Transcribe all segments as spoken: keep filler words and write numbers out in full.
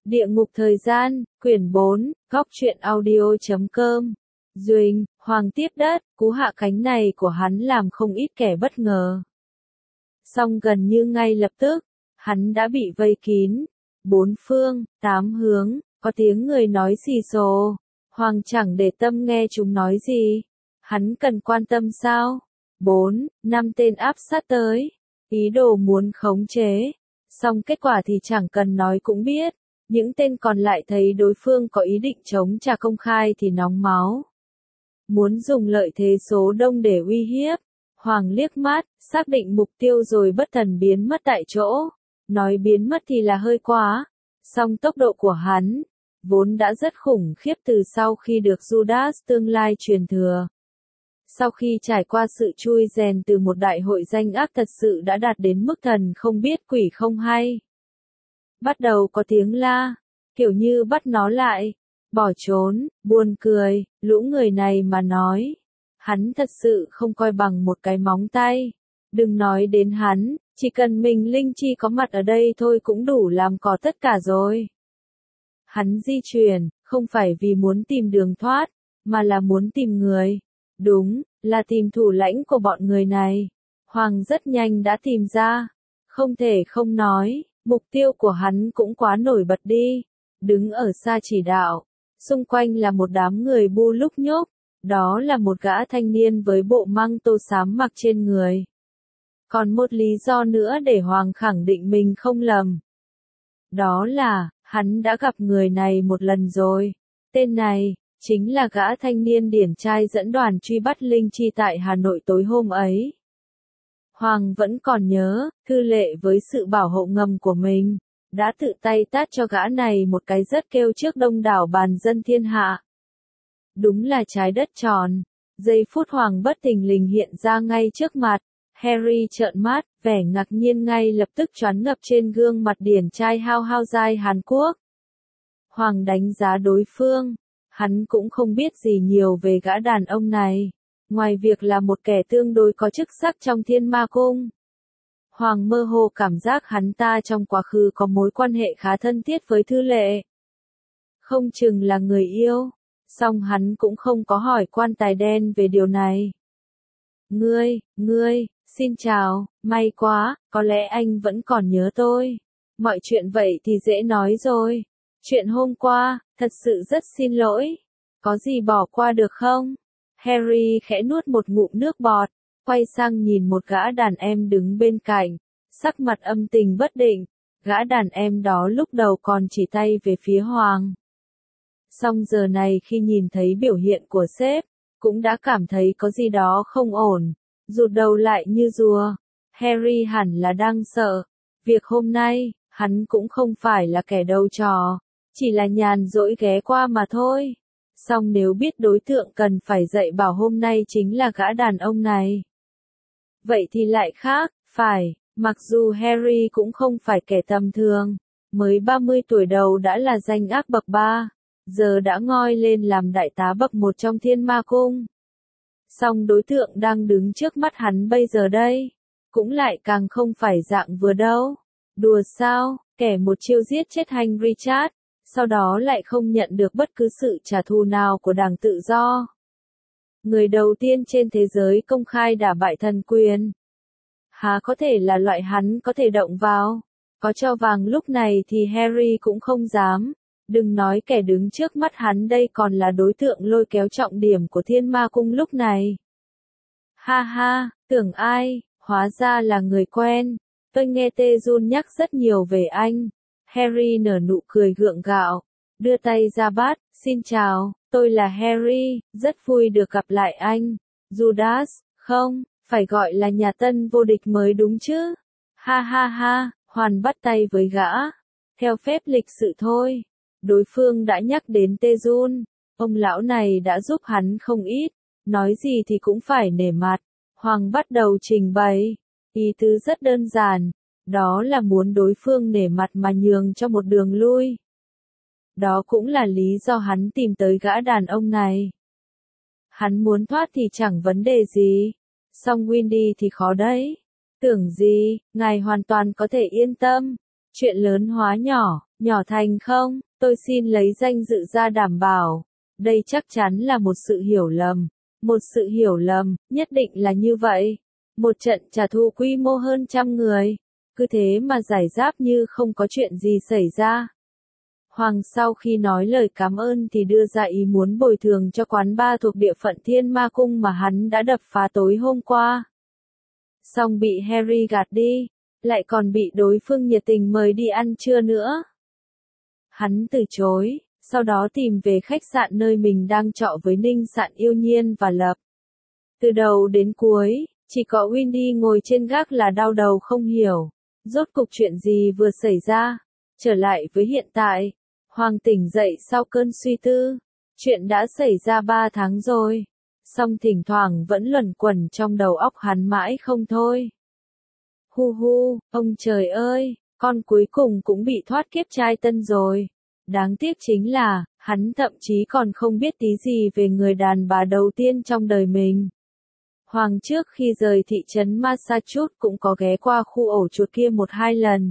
Địa ngục thời gian, quyển bốn, góc truyện audio chấm com. Duỳnh, Hoàng tiếp đất, cú hạ cánh này của hắn làm không ít kẻ bất ngờ. Song gần như ngay lập tức, hắn đã bị vây kín. Bốn phương, tám hướng, có tiếng người nói xì xồ. Hoàng chẳng để tâm nghe chúng nói gì. Hắn cần quan tâm sao? Bốn, năm tên áp sát tới. Ý đồ muốn khống chế. Song kết quả thì chẳng cần nói cũng biết. Những tên còn lại thấy đối phương có ý định chống trả công khai thì nóng máu. Muốn dùng lợi thế số đông để uy hiếp. Hoàng liếc mắt, xác định mục tiêu rồi bất thần biến mất tại chỗ. Nói biến mất thì là hơi quá. Song tốc độ của hắn, vốn đã rất khủng khiếp từ sau khi được Judas tương lai truyền thừa. Sau khi trải qua sự chui rèn từ một đại hội danh ác thật sự đã đạt đến mức thần không biết quỷ không hay. Bắt đầu có tiếng la, kiểu như bắt nó lại, bỏ trốn, buồn cười, lũ người này mà nói. Hắn thật sự không coi bằng một cái móng tay. Đừng nói đến hắn, chỉ cần mình Linh Chi có mặt ở đây thôi cũng đủ làm cỏ tất cả rồi. Hắn di chuyển, không phải vì muốn tìm đường thoát, mà là muốn tìm người. Đúng, là tìm thủ lãnh của bọn người này. Hoàng rất nhanh đã tìm ra. Không thể không nói, mục tiêu của hắn cũng quá nổi bật đi. Đứng ở xa chỉ đạo. Xung quanh là một đám người bu lúc nhúc. Đó là một gã thanh niên với bộ măng tô xám mặc trên người. Còn một lý do nữa để Hoàng khẳng định mình không lầm. Đó là, hắn đã gặp người này một lần rồi. Tên này, chính là gã thanh niên điển trai dẫn đoàn truy bắt Linh Chi tại Hà Nội tối hôm ấy. Hoàng vẫn còn nhớ, Thư Lệ với sự bảo hộ ngầm của mình, đã tự tay tát cho gã này một cái rất kêu trước đông đảo bàn dân thiên hạ. Đúng là trái đất tròn. Giây phút Hoàng bất thình lình hiện ra ngay trước mặt. Harry trợn mắt, vẻ ngạc nhiên ngay lập tức choáng ngập trên gương mặt điển trai hao hao dai Hàn Quốc. Hoàng đánh giá đối phương. Hắn cũng không biết gì nhiều về gã đàn ông này. Ngoài việc là một kẻ tương đối có chức sắc trong Thiên Ma Cung. Hoàng mơ hồ cảm giác hắn ta trong quá khứ có mối quan hệ khá thân thiết với Thư Lệ. Không chừng là người yêu. Song hắn cũng không có hỏi quan tài đen về điều này. Ngươi, ngươi, xin chào, may quá, có lẽ anh vẫn còn nhớ tôi. Mọi chuyện vậy thì dễ nói rồi. Chuyện hôm qua, thật sự rất xin lỗi. Có gì bỏ qua được không? Harry khẽ nuốt một ngụm nước bọt, quay sang nhìn một gã đàn em đứng bên cạnh, sắc mặt âm tình bất định. Gã đàn em đó lúc đầu còn chỉ tay về phía Hoàng. Song giờ này khi nhìn thấy biểu hiện của sếp, cũng đã cảm thấy có gì đó không ổn, rụt đầu lại như rùa. Harry hẳn là đang sợ. Việc hôm nay, hắn cũng không phải là kẻ đầu trò, chỉ là nhàn rỗi ghé qua mà thôi. Song nếu biết đối tượng cần phải dạy bảo hôm nay chính là gã đàn ông này, vậy thì lại khác, phải, mặc dù Harry cũng không phải kẻ tầm thường, mới ba mươi tuổi đầu đã là danh ác bậc ba. Giờ đã ngoi lên làm đại tá bậc một trong Thiên Ma Cung. Song đối tượng đang đứng trước mắt hắn bây giờ đây, cũng lại càng không phải dạng vừa đâu. Đùa sao, kẻ một chiêu giết chết Hank Richard, sau đó lại không nhận được bất cứ sự trả thù nào của Đảng Tự Do. Người đầu tiên trên thế giới công khai đả bại thần quyền. Há có thể là loại hắn có thể động vào. Có cho vàng lúc này thì Harry cũng không dám. Đừng nói kẻ đứng trước mắt hắn đây còn là đối tượng lôi kéo trọng điểm của Thiên Ma Cung lúc này. Ha ha, tưởng ai, hóa ra là người quen. Tôi nghe Tê-jun nhắc rất nhiều về anh. Harry nở nụ cười gượng gạo, đưa tay ra bắt, xin chào, tôi là Harry, rất vui được gặp lại anh. Judas, không, phải gọi là nhà tân vô địch mới đúng chứ. Ha ha ha, Hoàn bắt tay với gã. Theo phép lịch sự thôi. Đối phương đã nhắc đến Tê-jun, ông lão này đã giúp hắn không ít, nói gì thì cũng phải nể mặt. Hoàng bắt đầu trình bày, ý tứ rất đơn giản, đó là muốn đối phương nể mặt mà nhường cho một đường lui. Đó cũng là lý do hắn tìm tới gã đàn ông này. Hắn muốn thoát thì chẳng vấn đề gì, song Windy thì khó đấy. Tưởng gì, ngài hoàn toàn có thể yên tâm. Chuyện lớn hóa nhỏ, nhỏ thành không, tôi xin lấy danh dự ra đảm bảo. Đây chắc chắn là một sự hiểu lầm. Một sự hiểu lầm, nhất định là như vậy. Một trận trả thù quy mô hơn trăm người. Cứ thế mà giải giáp như không có chuyện gì xảy ra. Hoàng sau khi nói lời cảm ơn thì đưa ra ý muốn bồi thường cho quán bar thuộc địa phận Thiên Ma Cung mà hắn đã đập phá tối hôm qua. Xong bị Harry gạt đi, lại còn bị đối phương nhiệt tình mời đi ăn trưa nữa. Hắn từ chối, sau đó tìm về khách sạn nơi mình đang trọ với Ninh Sạn Yêu Nhiên và Lập. Từ đầu đến cuối, chỉ có Windy ngồi trên gác là đau đầu không hiểu. Rốt cục chuyện gì vừa xảy ra? Trở lại với hiện tại, Hoàng tỉnh dậy sau cơn suy tư. Chuyện đã xảy ra ba tháng rồi. Song thỉnh thoảng vẫn luẩn quẩn trong đầu óc hắn mãi không thôi. Hu hu, ông trời ơi, con cuối cùng cũng bị thoát kiếp trai tân rồi. Đáng tiếc chính là, hắn thậm chí còn không biết tí gì về người đàn bà đầu tiên trong đời mình. Hoàng trước khi rời thị trấn Massachusetts cũng có ghé qua khu ổ chuột kia một hai lần.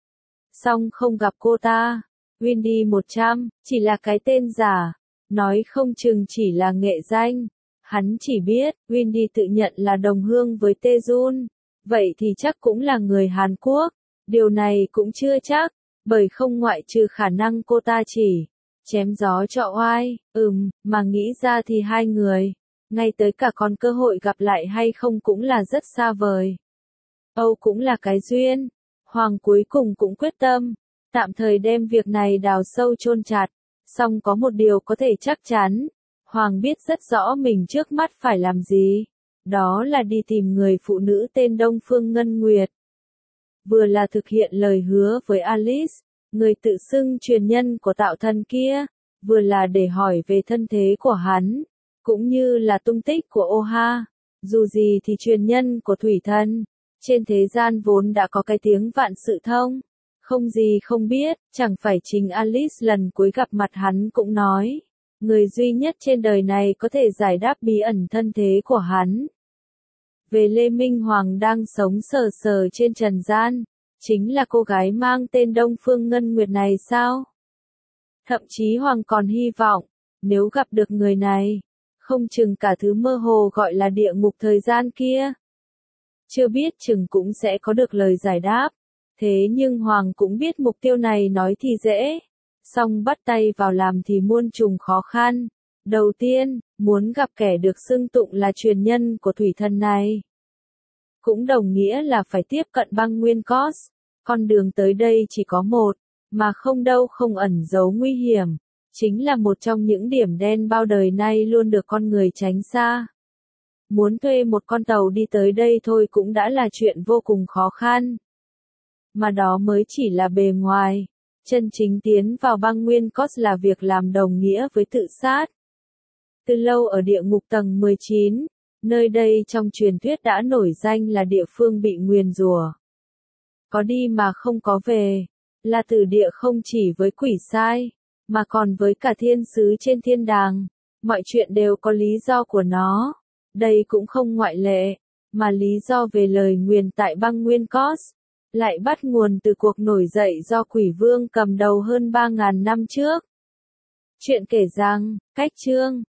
Song không gặp cô ta. Windy một trăm, chỉ là cái tên giả. Nói không chừng chỉ là nghệ danh. Hắn chỉ biết, Windy tự nhận là đồng hương với Tae-jun. Vậy thì chắc cũng là người Hàn Quốc. Điều này cũng chưa chắc, bởi không ngoại trừ khả năng cô ta chỉ chém gió trọ oai. Ừm, mà nghĩ ra thì hai người, ngay tới cả còn cơ hội gặp lại hay không cũng là rất xa vời. Âu cũng là cái duyên. Hoàng cuối cùng cũng quyết tâm, tạm thời đem việc này đào sâu chôn chặt. Song có một điều có thể chắc chắn, Hoàng biết rất rõ mình trước mắt phải làm gì. Đó là đi tìm người phụ nữ tên Đông Phương Ngân Nguyệt. Vừa là thực hiện lời hứa với Alice, người tự xưng truyền nhân của tạo thần kia, vừa là để hỏi về thân thế của hắn, cũng như là tung tích của Oha. Dù gì thì truyền nhân của thủy thần, trên thế gian vốn đã có cái tiếng vạn sự thông. Không gì không biết, chẳng phải chính Alice lần cuối gặp mặt hắn cũng nói. Người duy nhất trên đời này có thể giải đáp bí ẩn thân thế của hắn. Về Lê Minh Hoàng đang sống sờ sờ trên trần gian, chính là cô gái mang tên Đông Phương Ngân Nguyệt này sao? Thậm chí Hoàng còn hy vọng, nếu gặp được người này, không chừng cả thứ mơ hồ gọi là địa ngục thời gian kia. Chưa biết chừng cũng sẽ có được lời giải đáp. Thế nhưng Hoàng cũng biết mục tiêu này nói thì dễ, song bắt tay vào làm thì muôn trùng khó khăn. Đầu tiên, muốn gặp kẻ được xưng tụng là truyền nhân của thủy thần này. Cũng đồng nghĩa là phải tiếp cận băng nguyên Cos. Con đường tới đây chỉ có một, mà không đâu không ẩn giấu nguy hiểm. Chính là một trong những điểm đen bao đời nay luôn được con người tránh xa. Muốn thuê một con tàu đi tới đây thôi cũng đã là chuyện vô cùng khó khăn. Mà đó mới chỉ là bề ngoài. Chân chính tiến vào băng nguyên Cos là việc làm đồng nghĩa với tự sát. Từ lâu ở địa ngục tầng mười chín, nơi đây trong truyền thuyết đã nổi danh là địa phương bị nguyền rủa. Có đi mà không có về, là tử địa không chỉ với quỷ sai, mà còn với cả thiên sứ trên thiên đàng. Mọi chuyện đều có lý do của nó. Đây cũng không ngoại lệ, mà lý do về lời nguyền tại băng nguyên Cos lại bắt nguồn từ cuộc nổi dậy do quỷ vương cầm đầu hơn ba ngàn năm trước. Chuyện kể rằng, cách chương